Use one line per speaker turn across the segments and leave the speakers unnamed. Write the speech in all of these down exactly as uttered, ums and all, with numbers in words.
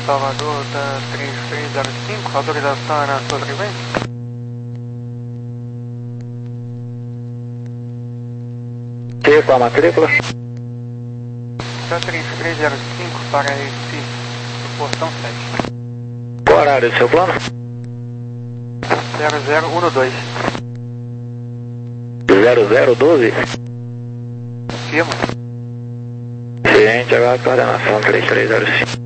Salvador da três três zero cinco, autorização na sua frequência?
E com a matrícula?
Da três três zero cinco para Recife, portão sete.
Qual o horário do seu plano?
zero zero um dois.
zero zero doze?
Firma.
Ciente, agora a coordenação três três zero cinco.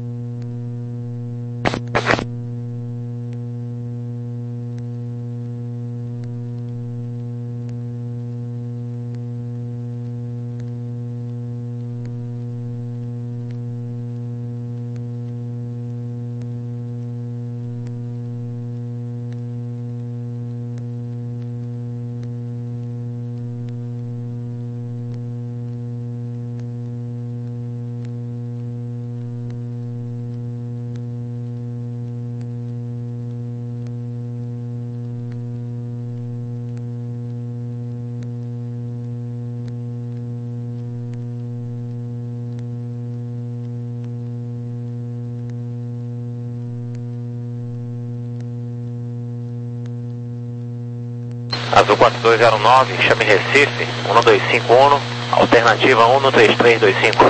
Azul quatro dois zero nove, chame Recife, um dois cinco um, alternativa um três três dois cinco.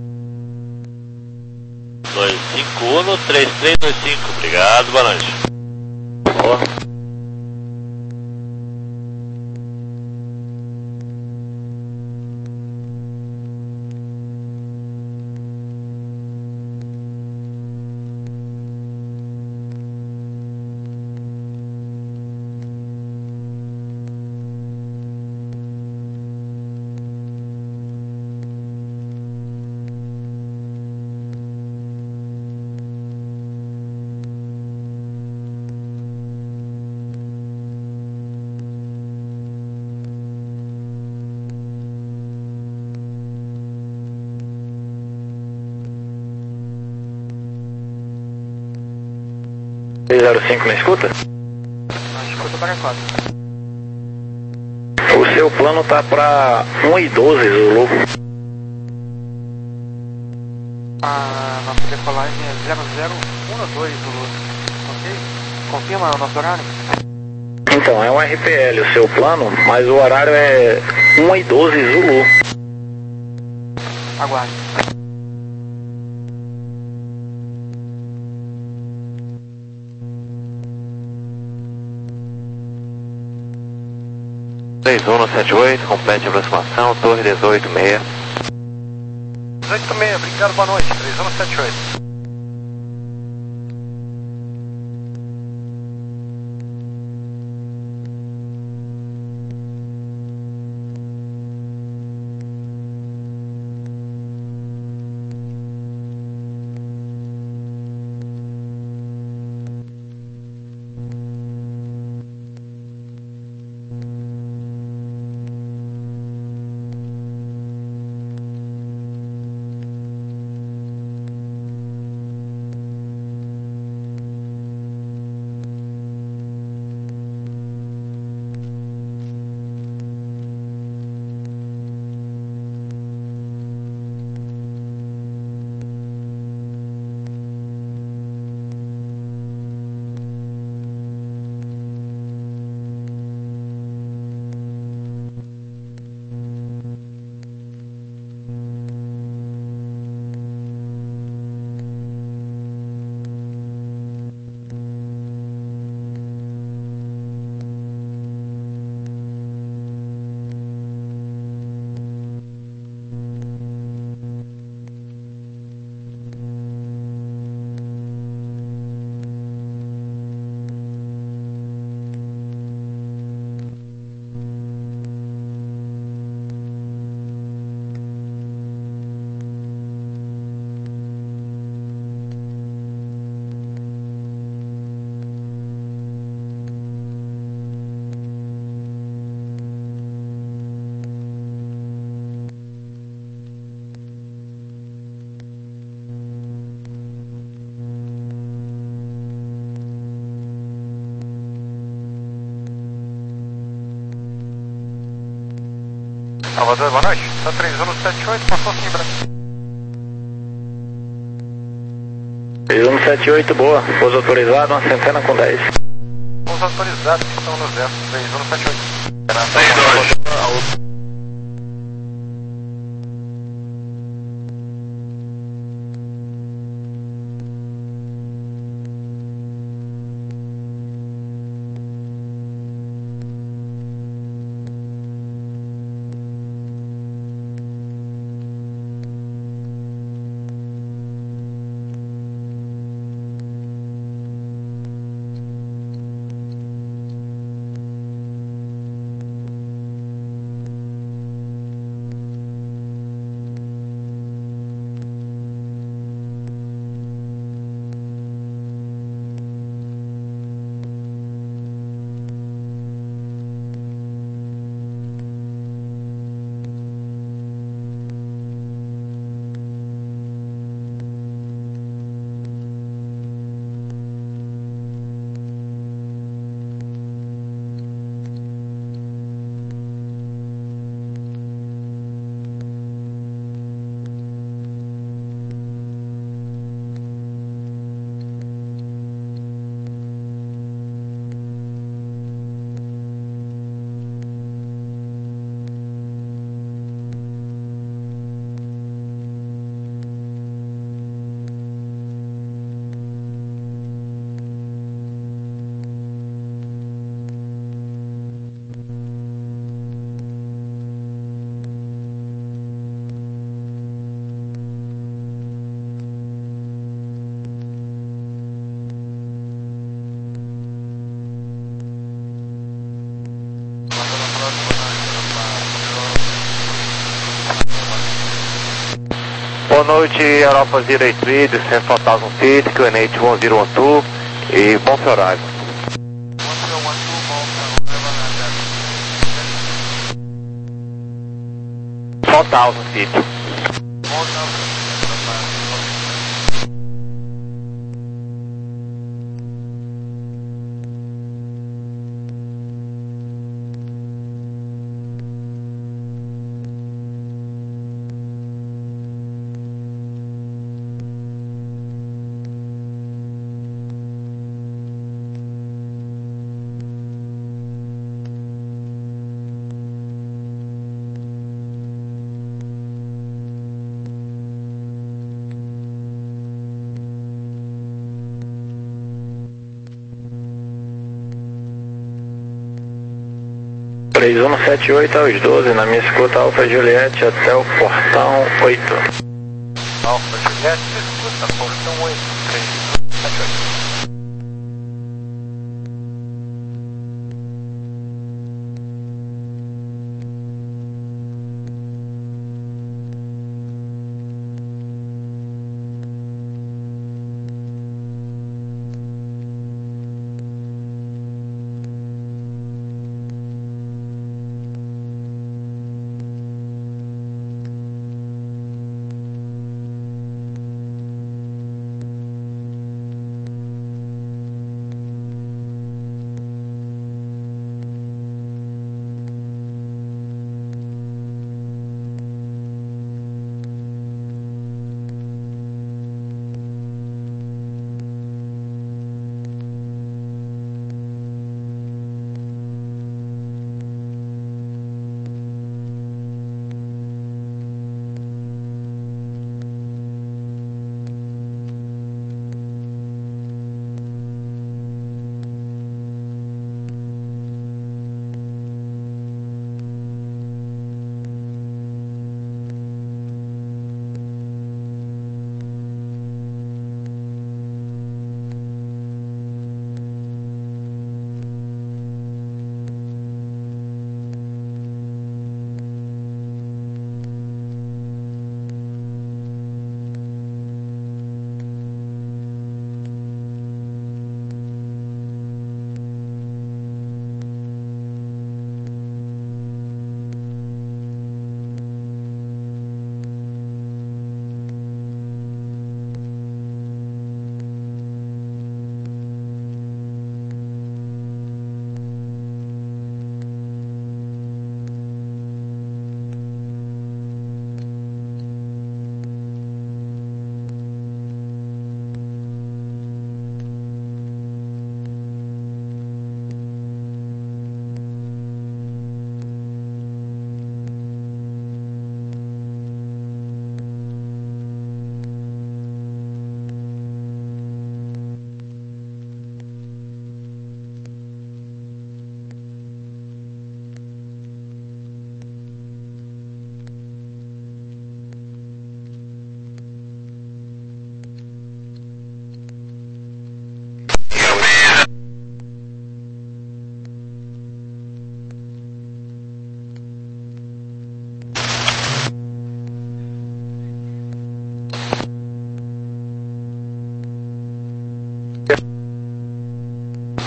dois cinco um, três três dois cinco, obrigado, boa noite.
Boa.
três zero cinco na escuta?
Na escuta para quatro.
O seu plano tá pra um e doze, Zulu.
A nossa decolagem é zero zero um dois, Zulu. Ok? Confirma o nosso horário?
Então, é um R P L o seu plano, mas o horário é um e doze, Zulu.
Aguarde.
três um sete oito, complete a aproximação, torre dezoito seis.
dezoito seis, obrigado, boa noite. três um sete oito. Salvador, boa noite. Tá três um sete oito, passou sim, Brasil.
três um sete oito, boa. Pouso autorizado, uma centena com dez.
Pouso autorizado, que estão no zero três um sete oito.
seis dois.
Boa noite, Europa zero eight three, descent four thousand feet, Q N H one zero one two e bom seu horário. four thousand feet.
três um sete oito aos doze, na minha escuta Alfa Juliette até o portão oito.
Alfa Juliette, escuta, portão oito, três um sete oito.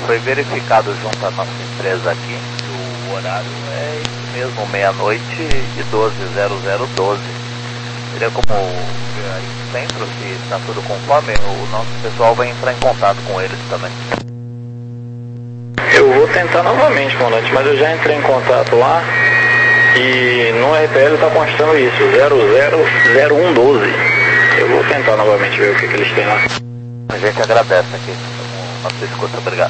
foi verificado junto à nossa empresa aqui, o horário é isso mesmo, meia-noite e doze, zero zero doze. Seria como aí no centro, se está tudo conforme, o nosso pessoal vai entrar em contato com eles também.
Eu vou tentar novamente, comandante, mas eu já entrei em contato lá e no R P L está constando isso, zero zero zero um doze. Eu vou tentar novamente ver o que, que eles têm lá.
A gente agradece aqui, nossa escuta, obrigado.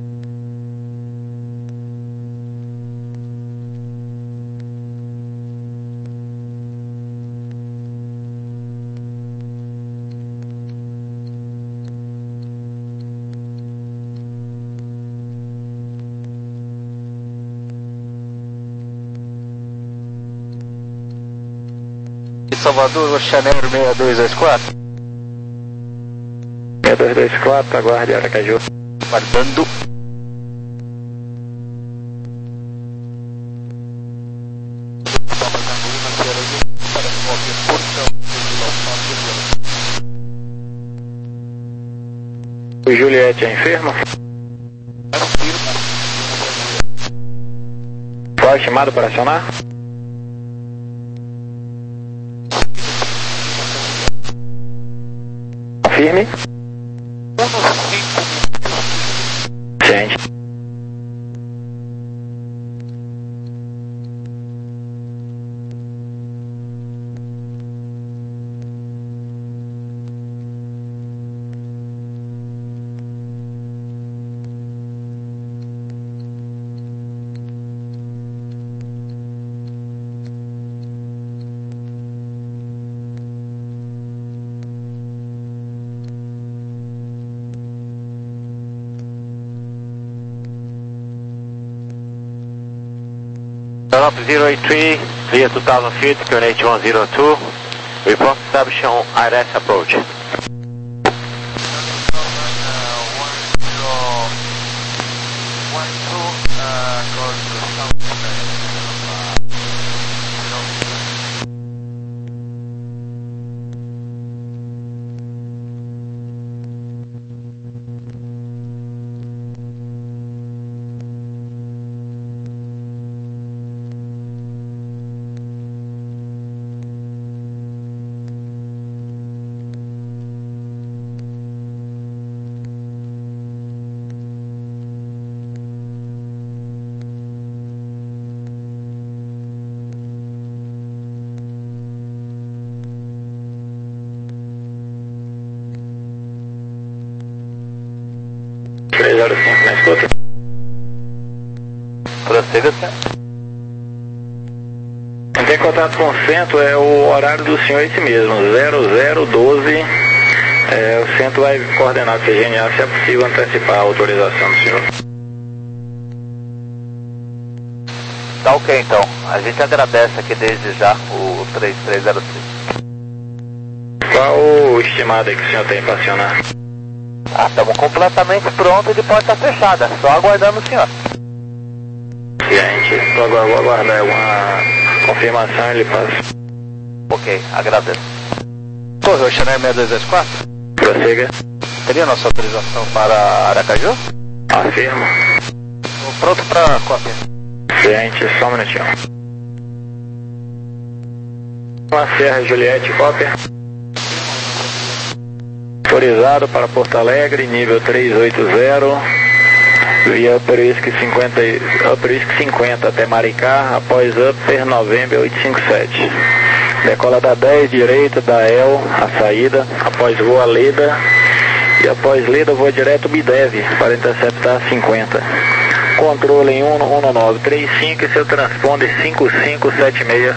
Salvador, Chanel seis dois dois quatro.
seis dois dois quatro, aguarde Aracaju.
Guardando.
O Juliette é enfermo? Qual é o chamado para acionar? Firme. Gente.
Up zero eight three, clear two thousand feet, Q N H one zero two, report establishing on I R S approach. três zero cinco na escuta. Prossiga, senhor.
Entrei em contato com o centro, é o horário do senhor esse mesmo, zero zero doze. É, o centro vai coordenar com o C G N A se é possível antecipar a autorização do senhor.
Tá ok então, a gente agradece aqui desde já o três três zero três.
Qual o estimado aí que o senhor tem para acionar?
Ah, estamos completamente prontos de porta fechada, só aguardando o senhor.
Gente, vou aguardar alguma confirmação e ele passa.
Ok, agradeço.
Torre, o Chanel seis dois dois quatro.
Prossiga.
Teria nossa autorização para Aracaju?
Afirmo.
Estou pronto para cópia.
Gente, só um minutinho. Uma Serra Juliette, cópia. Autorizado para Porto Alegre, nível trezentos e oitenta, via Upper Whisky cinquenta, Upper Whisky cinquenta até Maricá, após Upper November oitocentos e cinquenta e sete. Decola da dez, direita da E L, a saída, após voa Leda, e após Leda voa direto Bidev, para interceptar cinquenta. Controle em um um nove três cinco e seu transponder cinco cinco sete seis.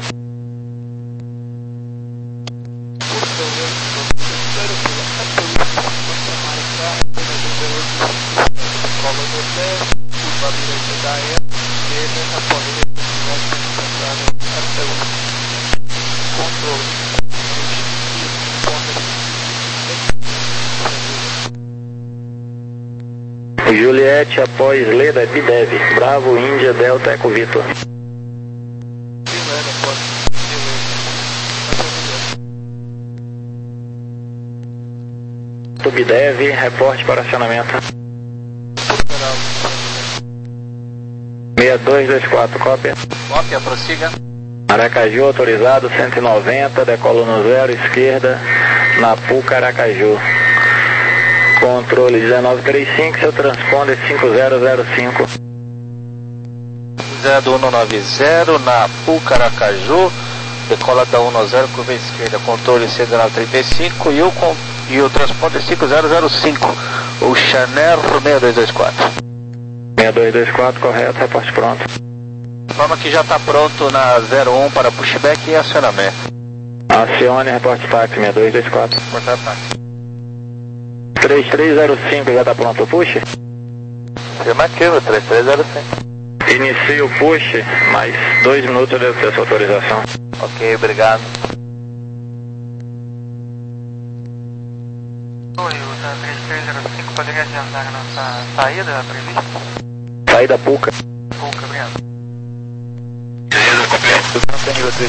Juliette após Leda, Bidev, Bravo, Índia, Delta, Eco Vitor. Bidev, reporte para acionamento. seis dois dois quatro, cópia.
Cópia, prossiga.
Aracaju autorizado cento e noventa, decolo no zero, esquerda, na Puca Aracaju. Controle dezenove trinta e cinco, seu transponder cinco zero zero cinco.
zero um nove zero na Puca Aracaju, decola da um zero, curva esquerda, controle C dezenove trinta e cinco e o, e o transponder cinco zero zero cinco, o Chanel seis dois dois quatro.
seis dois dois quatro, correto, reporte pronto.
Informa que já está pronto na zero um para pushback e acionamento.
Acione, reporte táxi, seis dois dois quatro.
Portar táxi.
três três zero cinco, já está pronto o push?
Afirmativo, três três zero cinco.
Inicie o push, mais dois minutos eu devo ter essa autorização.
Ok, obrigado.
Oi, o três três zero cinco poderia adiantar a nossa saída prevista?
Saída Puca.
Pouca, obrigado.
Nível três.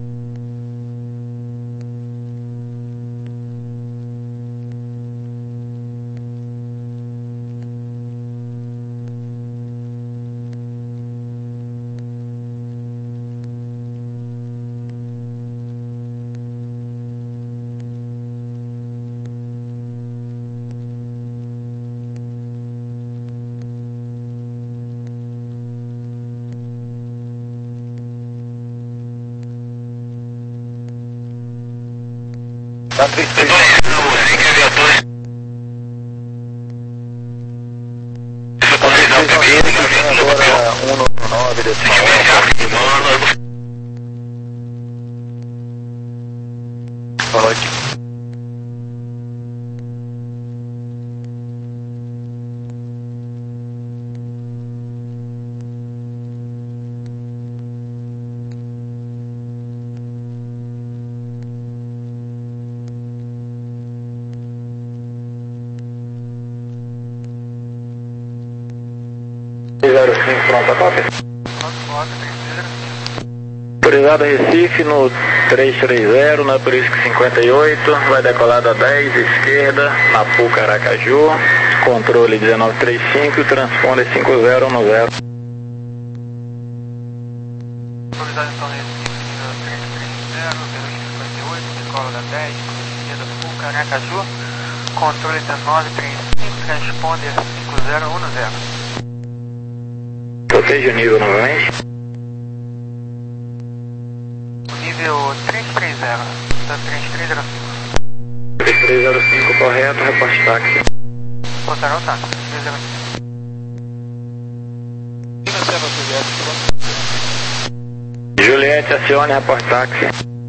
Tá triste. Agora um nove decimal um. Boa noite.
zero cinco, pronta, cópia. Autorizado Recife no três três zero, na Prisco cinquenta e oito, vai decolar da dez, esquerda, na Puca Aracaju, controle dezenove trinta e cinco, transponder cinco zero um zero.
Autorizado então Recife no três três zero, cinquenta e oito, decola da dez, esquerda, Puca Aracaju, controle dezenove trinta e cinco, transponder cinco zero um zero.
Proteja o nível novamente.
Nível três três zero, da três três zero cinco.
três três zero cinco, correto, reporte táxi.
Botaram o táxi, três três zero cinco.
Juliette, acione, reporte táxi.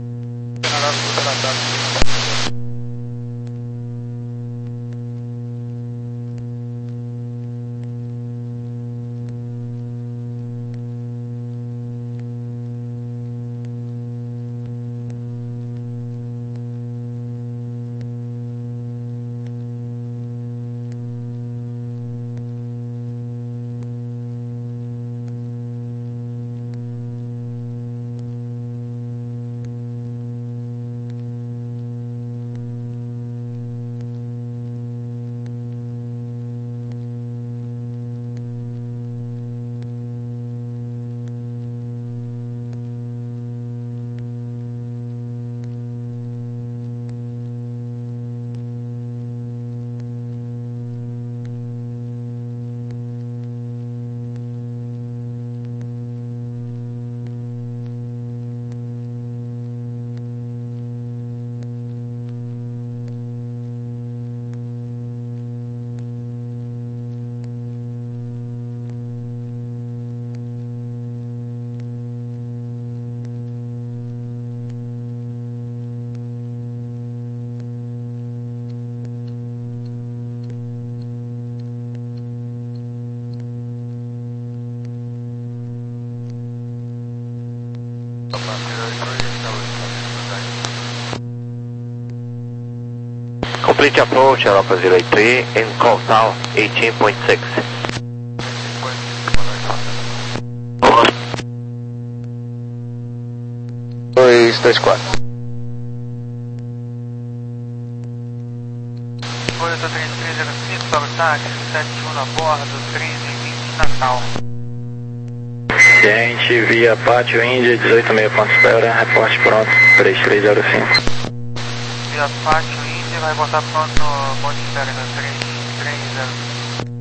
Complete approach, Europa zero eight three, in call now eighteen point six. dois dois quatro.
Foi o três três zero cinco para o táxi, sete um a bordo, três e vinte Natal.
Gente, via Pátio Índia, dezoito meia ponto espera, reporte pronto, três três zero cinco.
Via Pátio Índia, vai botar pronto no ponto de espera no três três zero cinco.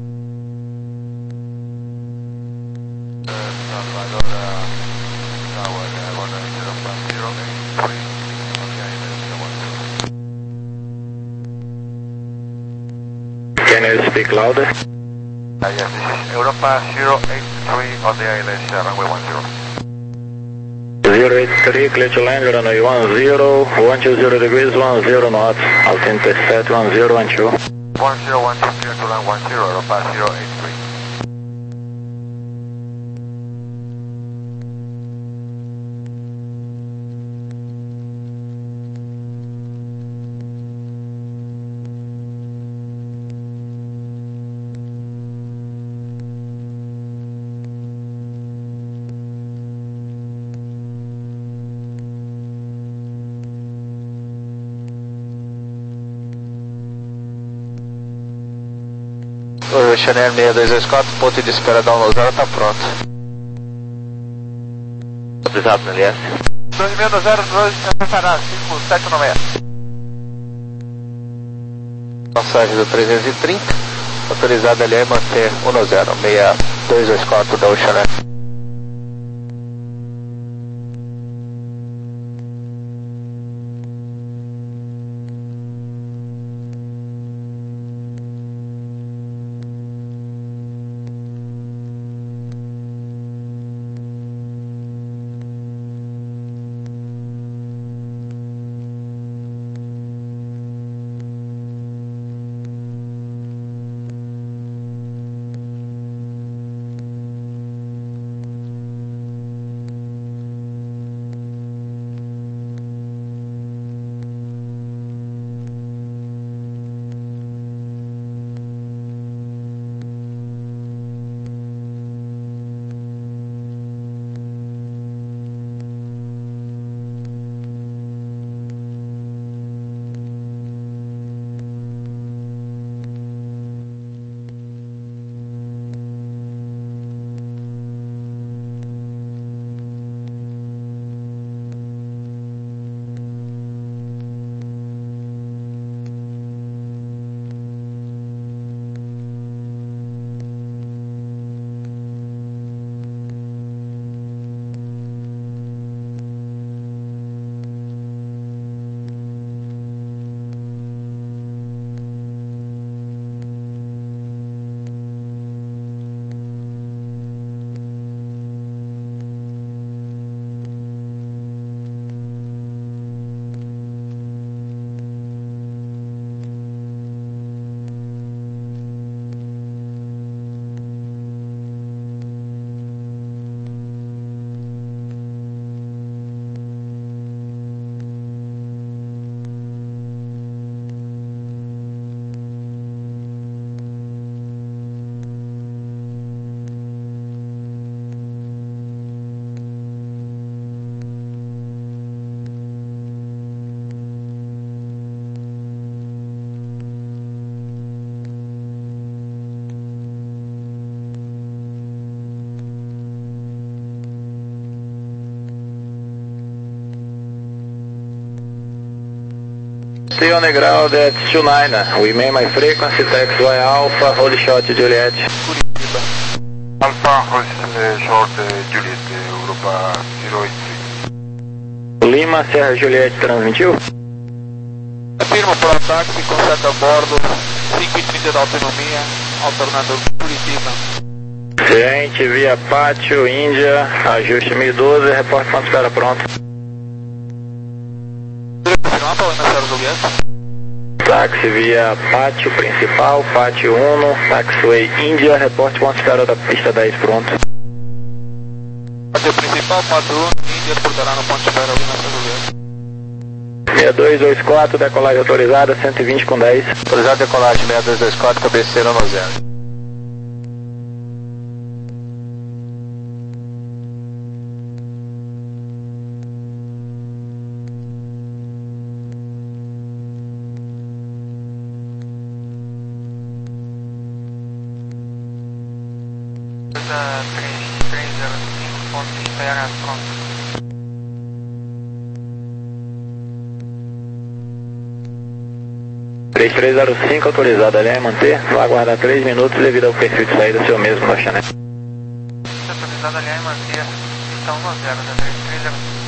Can you speak louder?
Uh, yes, this is Europa zero eight three on the I L S, uh, runway one zero.
zero eight three, clear to land, runway one zero, one two zero degrees, one zero knots, altitude set one zero one two.
one zero one two, clear to land one zero, Europa zero eight three.
O Chanel seis dois dois quatro, ponto de espera download, ela tá pronto.
Autorizado no L S.
dois seis zero dois, preparar, cinco sete nove seis.
Passagem do trezentos e trinta, autorizado ali é manter um zero, seis dois dois quatro da Oceanet.
Stay on the ground at two nine, we made my frequency, taxi Y Alpha, hold short Juliet.
Alpha, hold short Juliet, Europa zero eight three.
Lima, Serra Juliet transmitiu?
Afirma para o táxi, conserta a bordo, cinco e trinta da autonomia, alternador Curitiba.
Gente, via Pátio, Índia, ajuste mil e doze, reporte quando espera pronto.
Confirmar para o M S zero Juliet.
Táxi via Pátio principal, Pátio um, Taxiway Índia, reporte quando espera da pista dez pronto.
Pátio principal, Pátio um, Índia, portará no ponto de espera ali na Juliet.
seis dois dois quatro, decolagem autorizada, cento e vinte com dez.
Autorizado decolagem seis dois dois quatro, cabeceira no zero.
três três zero cinco. ponto de espera pronto.
três três zero cinco, autorizado ali a manter. Vai aguardar três minutos devido ao perfil de saída seu mesmo na Chanel.
Autorizado ali a manter. Pista um zero da três três zero cinco.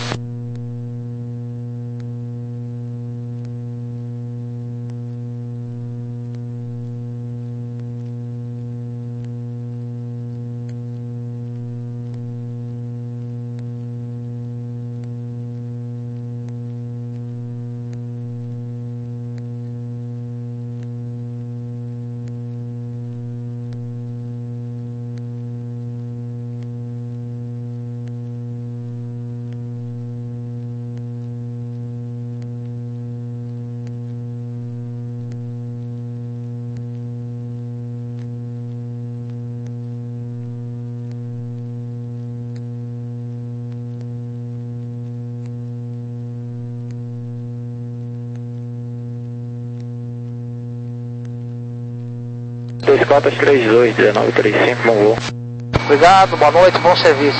dois quatro três dois, dezenove trinta e cinco, bom voo.
Obrigado, boa noite, bom serviço.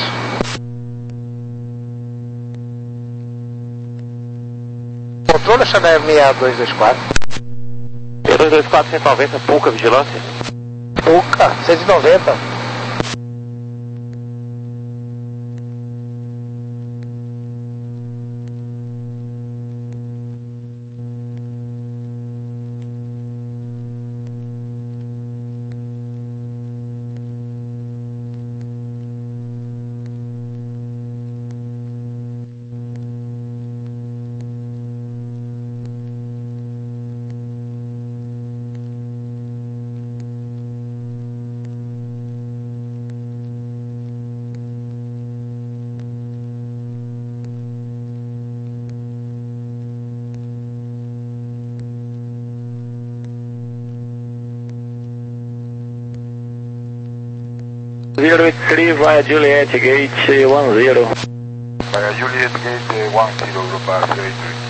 Controle Chanel seis dois dois quatro.
seis dois dois quatro, cento e noventa, pouca vigilância.
Pouca, cento e noventa.
zero oito três, vai a Juliet Gate um zero.
Vai a Juliet Gate um zero, Europa zero oito três.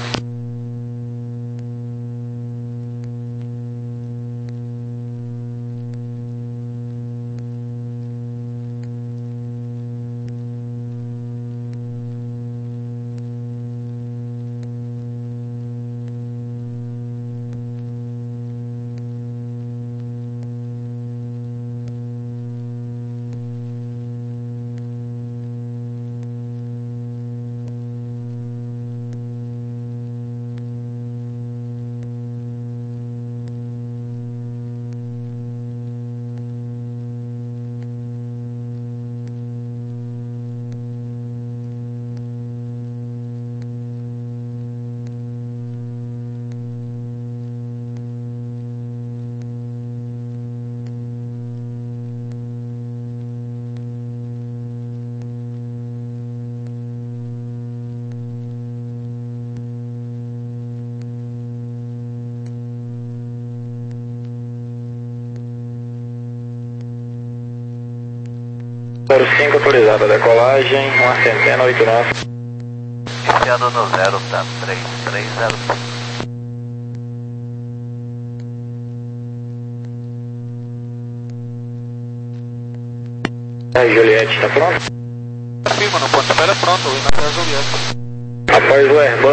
zero cinco, autorizada a decolagem, uma centena, oito nove.
Iniciando no zero, tá? três três zero cinco.
A Juliette está pronto?
Firma no ponto de espera pronto, indo até a Juliette.
Após o Airbus